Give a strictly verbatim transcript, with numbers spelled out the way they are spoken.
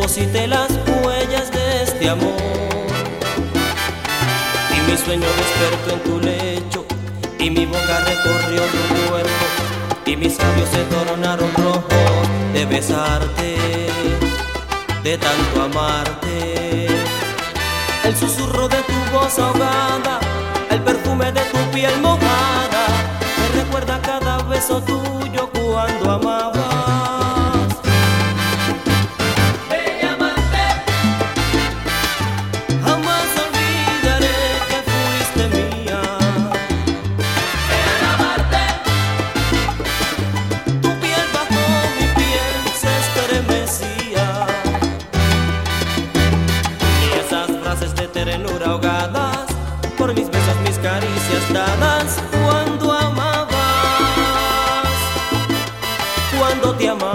deposité las huellas de este amor. Y mi sueño despertó en tu lecho, y mi boca recorrió tu cuerpo, y mis labios se tornaron rojos de besarte, de tanto amarte. El susurro de tu voz ahogada, el perfume de tu piel mojada, me recuerda cada beso tuyo cuando amabas. Bella amante, Jamás olvidaré que fuiste mía. bella amarte, Tu piel bajo mi piel se estremecía, y esas frases de ternura ahogadas por mis besos, mis caricias dadas cuando amabas, cuando te amaba.